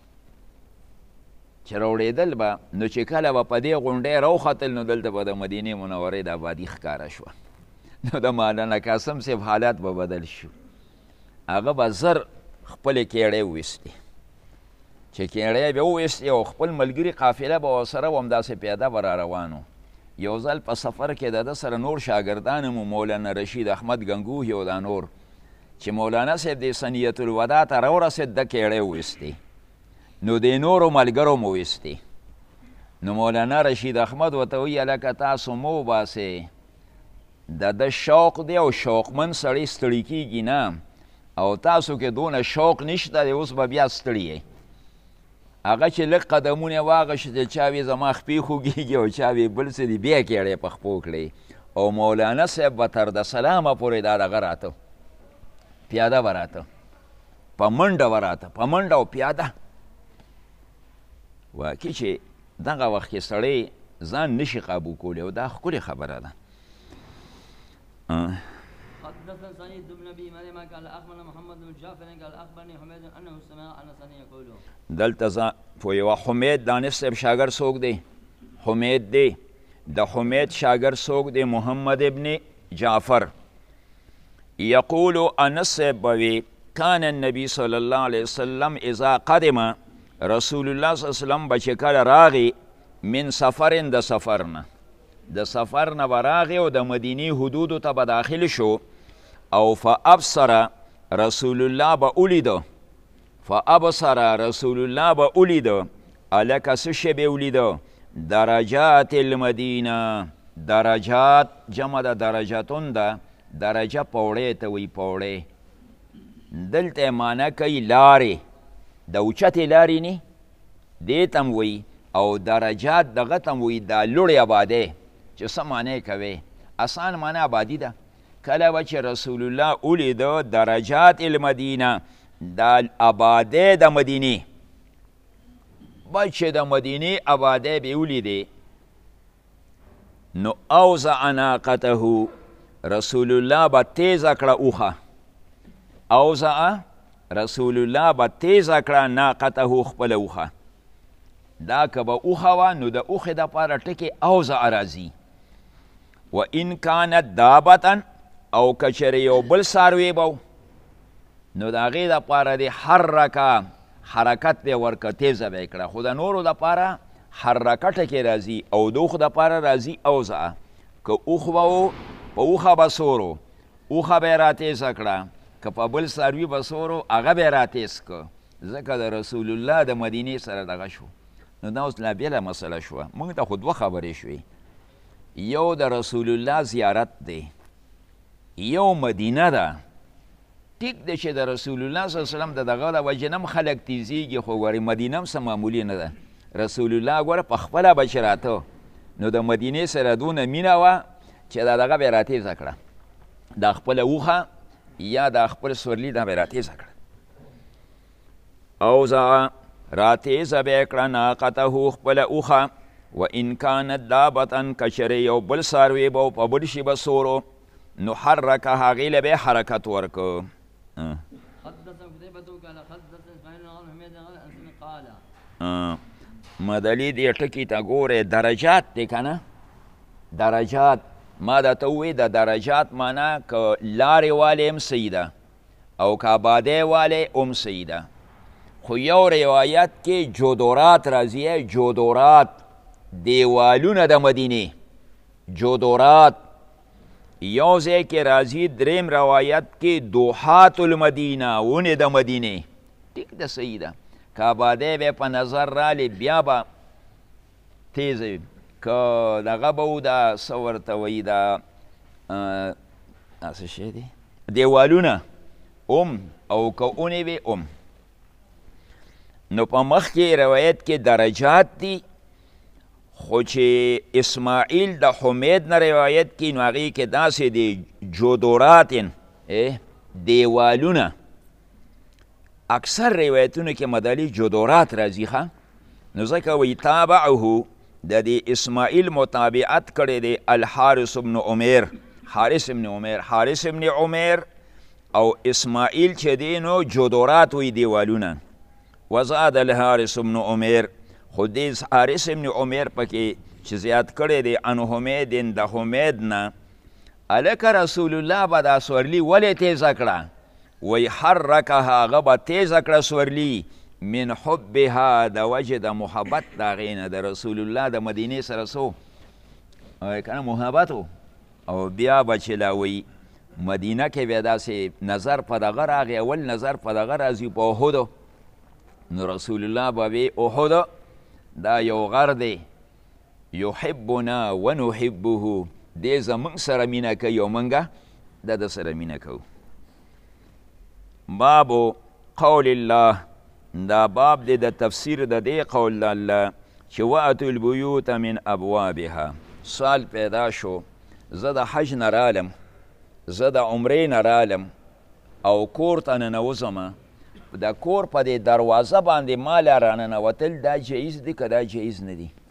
چې راوړېدل به نو چې کله به په دې غونډی راوختل نو دلته به د مدینې منورې د آبادي ښکاره شوه نو د مولانا قاسم صاحب حالات به بدل شو هغه به زر خپلې کیړۍ وویستې چې کیړۍ به وویستې او خپل ملګري قافله به ورسره و همداسې پیاده به را روانو یو ځل په سفر کې د ده سره نور شاګردان مو مولانا رشید احمد ګنګوهي او دا نور چې مولانا صاحب د سنیت الوداع ته راورسېد د کیړۍ وویستې نو د نورو ملګرو مو ویستې نو مولانا رشید احمد ورته وایي هلکه تاسو مو وباسئ د شوق دی او شوقمن سړی ستړي کېږي نه او تاسو کې دونه شوق نشته دی اوس به بیا ستړي یې هغه چې لږ قدمونه واغشتل چا وی زما خپې خوږېږي او چا وی بل څه دي بیا کیړی په خپو کړی او مولانا صاحب به تر د سلامه پورې دا دغه راته پیاده به راته په منډه به راته په منډه او پیاده واقع چې دغه وخت کې سړی ځان نشي قابو کولی او دا ښکلې خبره ده حدثنا سعيد بن ابي مريم قال اخبرنا محمد بن جعفر قال اخبرني حميد انه سمع انس يقول دلته په یوه حمید دانش صاحب شاګرد څوک دی؟ حمید دی. د حمید شاګرد څوک دی؟ محمد ابن جعفر. یقول انس صاحب به کان النبي صلی الله علیه وسلم اذا قدم رسول الله صلی الله علیه وسلم به چې کله راغی من سفرن د سفر نه، د سفر نه به راغی او د مدینې حدودو ته به داخل شو او فابصر رسول الله به ولیده، فابصر رسول الله به ولیده الکه څه شی به ولیده؟ درجات المدینه. درجات جمع د درجاتون ده، درجه پوړې ته وی پوړې. دلته معنی کوي لارې، د اوچتې لارې نه دې ته وی، او درجات دغه ته وی دا لوړې آبادۍ چې څه معنی کوي؟ اسان معنی آبادي ده. کله به چې رسول الله ولیده درجات المدینه، دا آبادۍ د مدینې، به چې د مدینې آبادۍ به ولیدې نو اوضع ناقته، رسول الله به تیزه کړه اوښه. اوضع رسول الله به تیزه کړه ناقته خپله اوښه. دا که به اوښه وه نو د اوښې دپاره ټکې اوضع راځي. و ان کانت دابتن، او که چېرې یو بل څاروی به نو د هغې دپاره د حرکه حرکت دی ورکه، تیزه به یې کړه. خو د نورو دپاره حرکه ټکې راځي او د اوښ دپاره راځي اوضع. که اوښ به و په اوښه به سورو، اوښه به یې راتیزه کړه. که په بل څاروي به سورو هغه به یې راتیز که، ځکه د رسول الله د مدینې سره دغه شو. نو دا اوس لا بېله مسله شوه. موږ ته خو دوه خبرې شوې، یو د رسول الله زیارت دی، یو مدینه ده. ټیک دی چې د رسول الله صلی الله علیه وسلم د دغه د وجې نه هم خلک تیزیږي، خو ګورې مدینه هم څه معمولي نه ده. رسول الله ګوره په خپله به چې راته نو د مدینې سره دونه مینه وه چې دا دغه به یې راتیزه کړه، دا خپله اوښه یا دا خپل سورلي دا به یې راتیزه کړه. اوضع راتیزه به یې کړه ناقته خپله اوښه. و ان کانت دابتن، که چېرې یو بل څاروی به په بل شي به سورو نو حرکه هغې له به یې حرکت ورکه. حدثنا قتيبة قال حدثنا اسماعيل عن حميد عن انس قال مدلي دې ټکي ته ګورې درجات دی که نه؟ درجات ما درته ووایي د درجات معنا که لارې والې هم صحیح ده او که آبادۍ والې هم صحیح ده. خو یو روایت کې جودورات راځي، جودورات دیوالونه د مدینې، جودورات. یو ځای کې راځي دریم روایت کې دوحات المدینه، ونې د مدینې. ټیک ده، صحیح ده. که آبادۍ به په نظر رالی بیا به تیز وي، که دغه به و دا څه ورته وایي دا څه شی دی دیوالونه او که اونې وي نو په مخکې روایت کې درجات دي. خو چې اسماعیل د حمید نه روایت کې نو هغې کې داسې دی جودوراتن، دیوالونه. اکثر روایتونو کې مدلي جودورات راځي ښه. نو ځکه وایي تابعه، د دې اسماعیل متابعت کړی دی الحارث بن عمیر، حارث بن عمیر، حارث بن عمیر او اسماعیل چې دی نو جودورات وی دیوالونه. وزاد الحارث بن عمیر، خو دې حارث بن عمیر پکې چې زیات کړی دی عن حمیدن د حمید نه. هلکه رسول الله به دا سورلي ولې تیزه کړه؟ وی حرکها، هغه به تیزه کړه سورلي من حبها، د وجه د محبت د هغې نه، د رسول الله د مدینې سره څو که نه محبت او بیا به چې لا وی مدینه کې بیا داسې نظر په دغه راغی، اول نظر په دغه راځي په احدو. نو رسول الله به وی احد دا یو غر دی، یحبنا ونحبه، دی زمونږ سره مینه کوي او موږ د سره مینه کوو. باب قول الله، دا باب دی د تفسیر د دې قول الله چې واتو البیوت من ابوابها. سوال پیدا شو، زه د حج نه رالم، زه د عمرې نه رالم او کور ته ننوځم، د کور په دې دروازه باندې ما له راننوتل دا جایز دی که دا جایز نه دی؟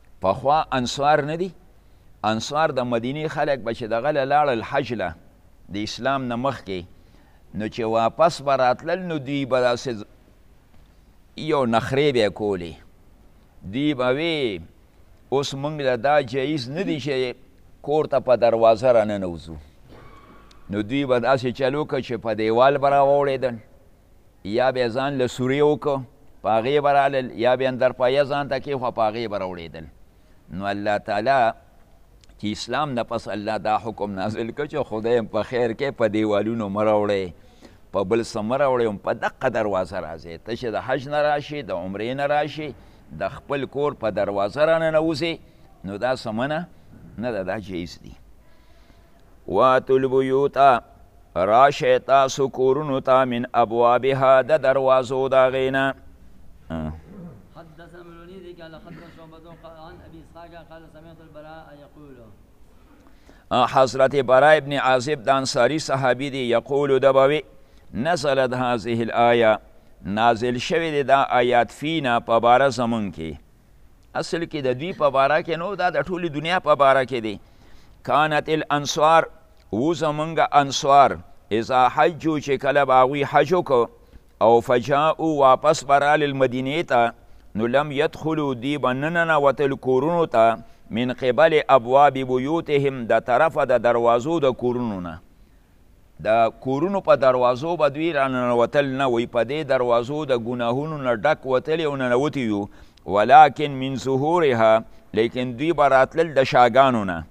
پخوا انصار نه دي؟ انصار د مدینې خلک به چې دغه له لاړل حج له د اسلام نه مخکې نو چې واپس به راتلل نو دوی به داسې یو نخرې به یې کولې دوی به وی اوس موږ له دا جایز نه دی چې کور ته په دروازه راننوځو نو دوی به داسې چل وکړه چې په دیوال به راواوړېدل یا به یې ځان له سورې وکړه په هغې به رالل یا به یې اندرپایه ځان ته کېښوه په هغې به راوړېدل نو الله تعالی چې اسلام نه پس الله دا حکم نازل کړ چې خدای په خیر کې په دیوالونو مه راوړئ په بل څه مه راوړئ په دقه دروازه راځئ ته چې د حج نه راشي د عمرې نه راشي د خپل کور په دروازه راننوځئ نو دا څه نه ده دا جایز دي واتو البیوت راشئ تاسو کورونو ته من ابوابها د دروازو د هغې نه حدثنا الوليد قال حدثنا شعبة عن ابي اسحاق قال سمعت البراء يقول حضرت براء ابن عازب د انصاري صحابي دی یقول دبوي نزلت هذه الايه نازل شوی دی دا آیات فینا په باره زمون کې اصل کې د دوی په باره کې نو دا د ټولې دنیا په باره کې دی کانت الانصار و زمونږ انصار اذا حجو چې کله به هغوی حج وکړو او فجاءو واپس به رالل مدینې ته نو لم يدخلوا دی به نه ننوتل کورونو ته من قبل ابواب بیوتهم د طرفه د دروازو د کورونو نه د کورونو په دروازو به دوی راننوتل نه وی په دې دروازو د ګناهونو نه ډک وتلې او ننوتي یو ولکن من ظهورها لیکن دوی به راتلل د شاګانو نه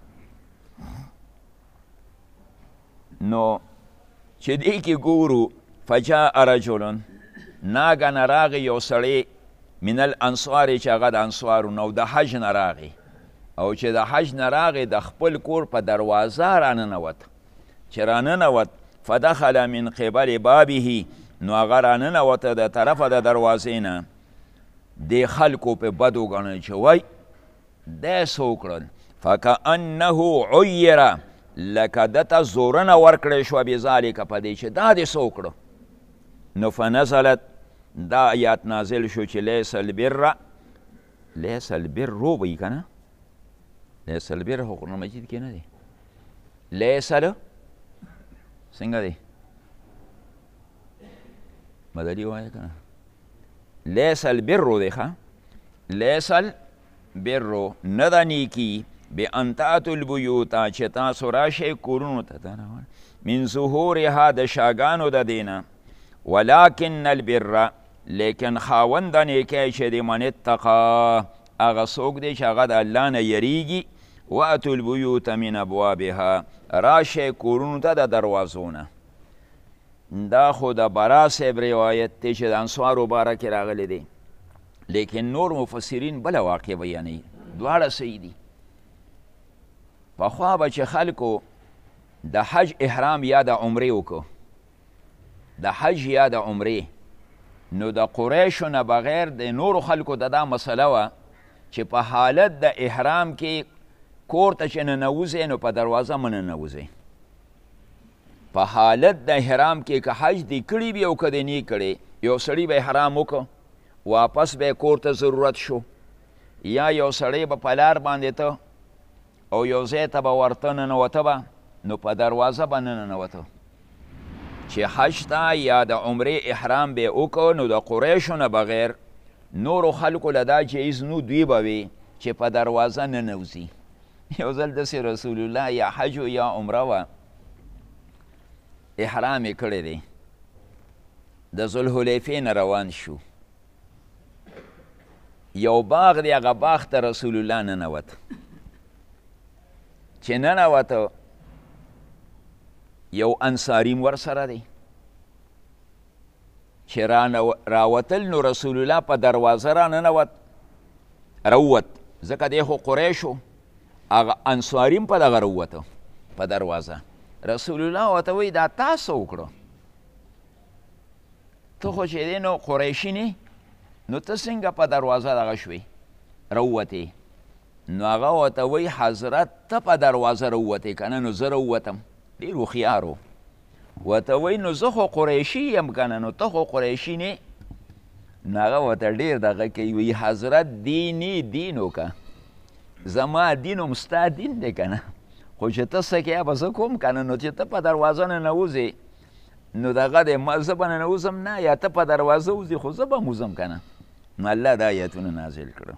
نو چې دې کې ګورو فجاء رجل ناګنه راغی یو سړی من الانصار چې هغه د انصارو نه او د حج نه راغی او چې د حج نه راغی د خپل کور په دروازه راننوت چې راننوت فدخل من قبل بابه نو هغه راننوته د طرفه د دروازې نه دې خلکو په بد وګڼل چې وای دا څه وکړل فکأنه عیره لکه دته زورنه ورکړی شوه بذلکه په دې چې دا دې څه وکړو نو فنزلت دا آیات نازل شو چې لیس البر لیس البر وی که نه لیس البر خو قرآن مجید کې نه دی لیس څنګه دی مدلي وایه که نه لیس البر دی ښه لیس البر نه ده نیکي بان تاتوا البیوت چې تاسو راشئ کورونو ته من ظهورها د شاګانو د دینه ولکن البر لیکن خاوند د نیکۍ چې د من اتقا هغه څوک دی چې هغه د الله نه یریږي واتوا البیوت من ابوابها راشئ کورونو ته د دروازو نه دا خو د برا صاحب روایت دی چې د انصارو باره کې راغلی دی لیکن نور مفسرین بله واقع بیانوي دواړه صحیح دي پخوا به چې خلکو د حج احرام یا د عمرې وکړو د حج یا د عمرې نو د قریشو نه بغیر د نورو خلکو د دا مسله وه چې په حالت د احرام کې کور ته چې ننوځئ نو په دروازه مه ننوځئ په حالت د احرام کې که حج دی کړي وي او که دی نه کړی یو سړي به احرام وکړو واپس به کور ته ضرورت شو یا یو سړی به په لار باندې ته او یو ځای ته به ورته ننوته به نو په دروازه به نه ننوته چې حج ته یا د عمرې احرام به وکړو نو د قریشو نه بغیر نورو خلکو له دا جایز نو دوی به وي چې په دروازه ننوځي یو ځل داسې رسول الله یا حج یا عمره وه احرام یې کړی دی د ذوالحلیفې نه روان شو یو باغ دی هغه باغ ته رسول الله ننوت چې ننوته یو انصاریم ورسره دی چې راوتل نو رسول الله په دروازه راننوت روت ځکه دی خو قریشو هغه انصاریم په دغه روته په دروازه رسول الله ورته وایي دا تا څه وکړه ته خو چې دی نو قریشي نه نو ته څنګه په دروازه دغه شوې روتې نو هغه ورته وایي حضرت ته په دروازه روتې که نه نو زه روتم ډېر هوښیار و ورته وایي نو زه خو قریشي یم که نه نو ته خو قریشي نه نو هغه ورته ډېر دغه کوي وایي حضرت دیني دین وکړه زما دین هم ستا دین دی که نه خو چې ته څه کوې به زه کوم که نه نو چې ته په دروازه نه ننوځې نو دغه دی زه به ننوځم نه یا ته په دروازه وځې خو زه به هم وځم که نه نو الله دا آیتونه نازل کړه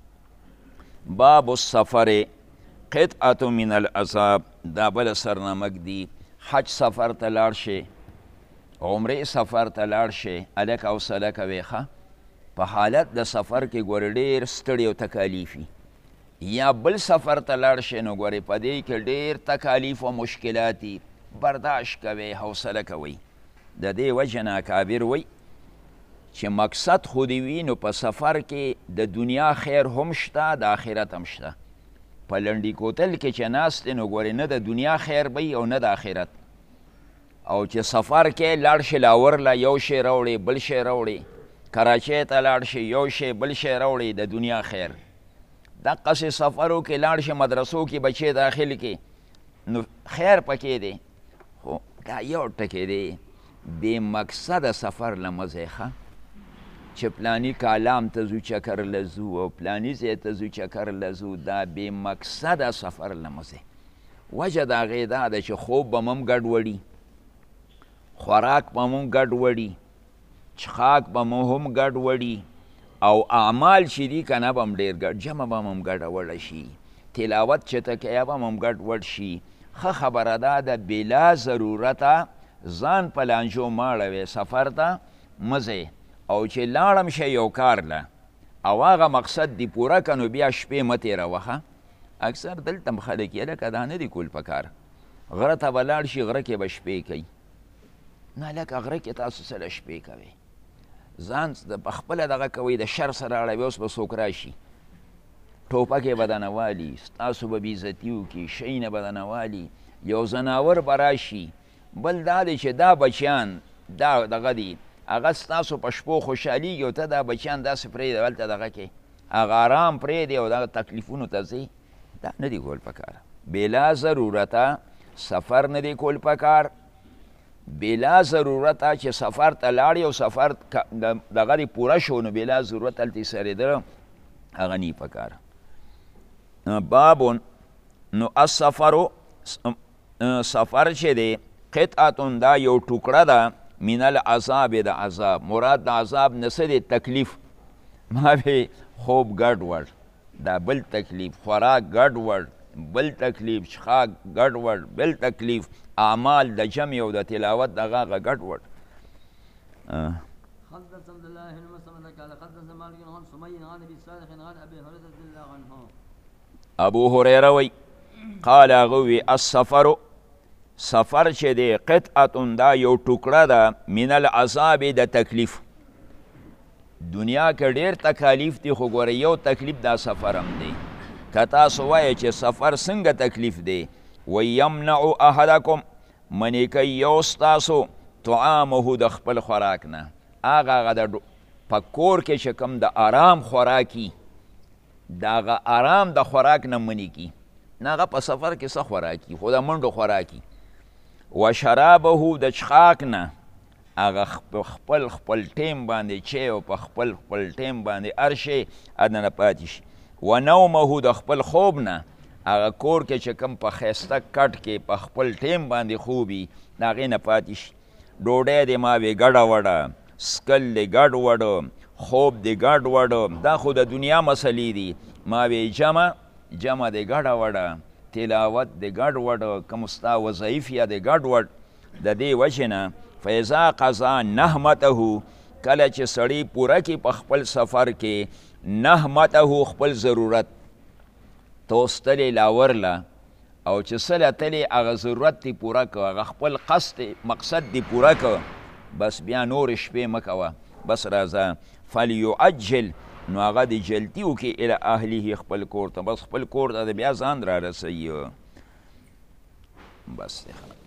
باب السفر قطعة من العذاب دا بل سرنامک دی حج سفر ته لاړ شي عمرې سفر ته لاړ شي هلک حوصله کوې ښه په حالت د سفر کې ګورې ډېر ستړي او تکالیف یا بل سفر ته لاړ شي نو ګورې په دې کې ډېر تکالیف او مشکلات دي برداشت کوئ حوصله کوئ د دې وجه نه اکابر وی چې مقصد خو دې وي نو په سفر کې د دنیا خیر هم شته د آخرت هم شته په لنډي کوتل کې چې ناست دی نو ګورې نه د دنیا خیر به او نه د آخرت او چې سفر کې لاړ شي لاور له یو شی راوړي بل شی راوړي کراچۍ ته لاړ شي یو شی بل شی راوړي د دنیا خیر دقسې سفرو کې لاړ شي مدرسو کې بچې داخل کې نو خیر پکې دی خو دا یو ټکی دی بې مقصده سفر له مزې ښه چې پلانی کالام ته ځو چکر له ځو او پلانی ځای ته ځو چکر له ځو دا بې مقصده سفر له مزې وجه د هغې دا ده چې خوب به هم ګډوډي خوراک به هم ګډوډي چښاک به هم ګډوډي او اعمال چې دي که نه به هم ډېر ګډ جمع به هم ګډوډه شي تلاوت چې ته کوې به هم ګډوډ شي ښه خبره ده د بلا ضرورته ځان په لانجو ماړوې سفر ته مزې او چې لاړم شي یو کار له او هغه مقصد دی پوره که نو بیا شپې مه تېروه ښه اکثر دلته هم خلک یې لکه دا نه دي کول په کار غره ته به لاړ شي غره کې به شپې کوي نه لکه غره کې تاسو سره شپې کوئ ځان په خپله دغه کوئ د شر سره اړوي اوس به څوک راشي ټوپک یې به دنه والي ستاسو به بېعزتي وکړي شی نه به دنه والي یو ځناور به راشي بل دا دی چې دا بچیان دا دغه دي هغه ستاسو په شپو خوشحالېږي او ته دا بچیان داسې پرېږدې هلته دغه کې هغه آرام پرېږدې او دغه تکلیفونو ته ځې دا نه دی کول پکار بلا ضرورته سفر نه دی کول پکار بلا ضرورته چې سفر ته لاړې او سفر دغه دی پوره شو نو بلا ضرورت هلته یې سرېده هغه نی پکار بابون نو السفرو سفر چې دی قطعتون دا یو ټوکړه ده من العذاب د عذاب مراد د عذاب نه څه دی تکلیف ما به خوب ګډوډ دا بل تکلیف خوراک ګډوډ بل تکلیف چښاک ګډوډ بل تکلیف اعمال د جمع او د تلاوت دغه هغه ګډوډ حدث عبد الله بن مسلم قال حدث مالك عن سمي عن ابي صالح عن ابي هريره رضي الله عنه ابو هريره وی قال غوي السفر سفر چې دی قطعتون دا یو ټوکړه ده من العذاب د تکلیف دنیا کې ډېر تکالیف دي خو ګوره یو تکلیف دا سفر هم دی که تاسو وایئ چې سفر څنګه تکلیف دی ویمنع احدکم منې کوي یو ستاسو طعامه د خپل خوراک نه هغه د په کور کې چې کوم د آرام خوراکي د هغه آرام د خوراک نه منې کي نه هغه په سفر کې څه خوراکي خو د منډو خوراکي و شرابه د چښاک نه هغه خپل ټیم باندې چی او په خپل ټیم باندې هر شی ادنه پاتې شي و نومه د خپل خوب نه هغه کور کې چې کوم په ښایسته کټ کې په خپل ټیم باندې خوبي د هغې نه پاتې شي ډوډۍ دې ما وې ګډه وډه سکل دې ګډ وډه خوب دې ګډ وډه دا خو د دنیا مسلې دي ما وې جمع دې ګډه وډه تلاوت دې ګډ وډه کوم ستا وظایف یا دې ګډ وډ د دې وجې نه فیضا قضا نحمته کله چې سړی پوره کې په خپل سفر کې نحمته خپل ضرورت توستلی لاورله او چې څه لتلی هغه ضرورت دی پوره که هغه خپل قصد مقصد دی پوره که بس بیا نور شپې مه کوه بس راځه فلیعجل نو هغه د جلدي وکړي الی اهله خپل کور ته بس خپل کور ته د بیا ځان را رسوي بس دی خلاص